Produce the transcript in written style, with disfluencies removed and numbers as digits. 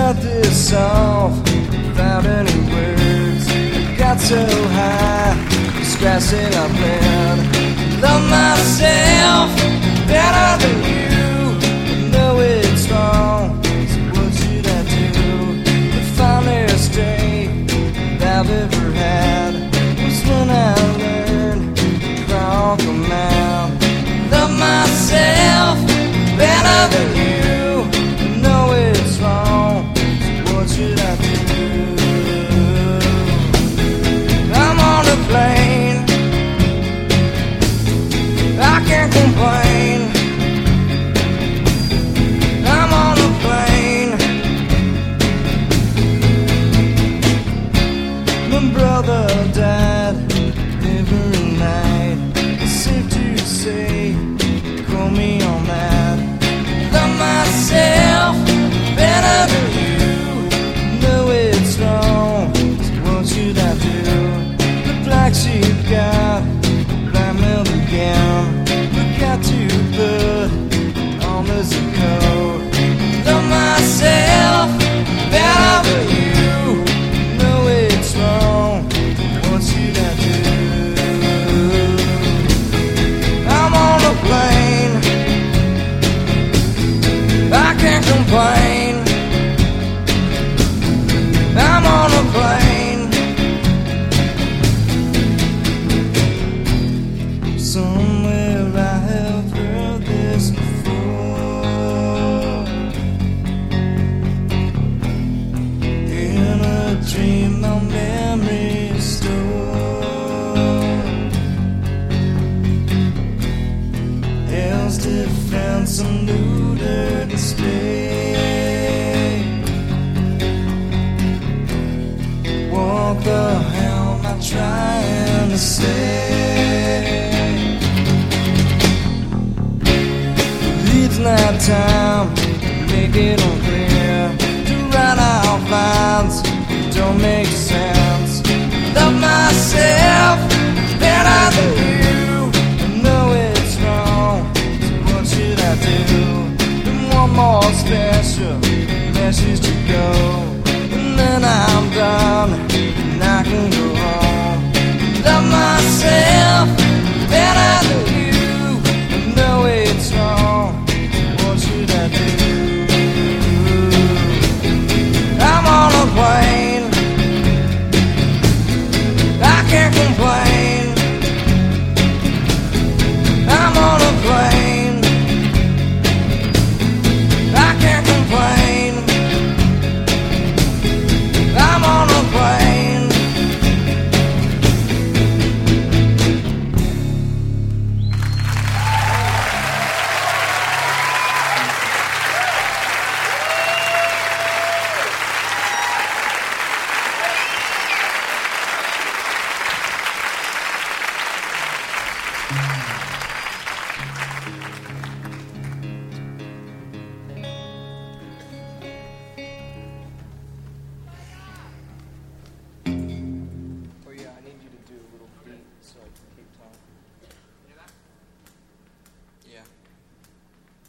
start this off without any words. I got so high, scratching up blood. Love myself better than you. I know it's wrong, so what should I do? The finest day I've ever had was when I learned to crawl the mound. Love myself better than you. I know it's wrong, so what should I do? I'm on a plane, I can't complain. I'm on a plane. My brother died every night. It's safe to say, call me on that. Love myself better than you. Know it's wrong, so what should I do? The black sheep got black milk again. We got to put on this coat. Love myself better than you. Know it's wrong, what should I do? I'm on a plane, I can't complain. I'm on a plane. Somewhere I have heard this before. In a dream my memory stored. Hell's defense, a neuter display. What the hell am I trying to say? It's not time to make it unclear. To write out lines that don't make sense. Love myself better than you. I know it's wrong, so what should I do? And one more special message to go, and then I'm done, and I can go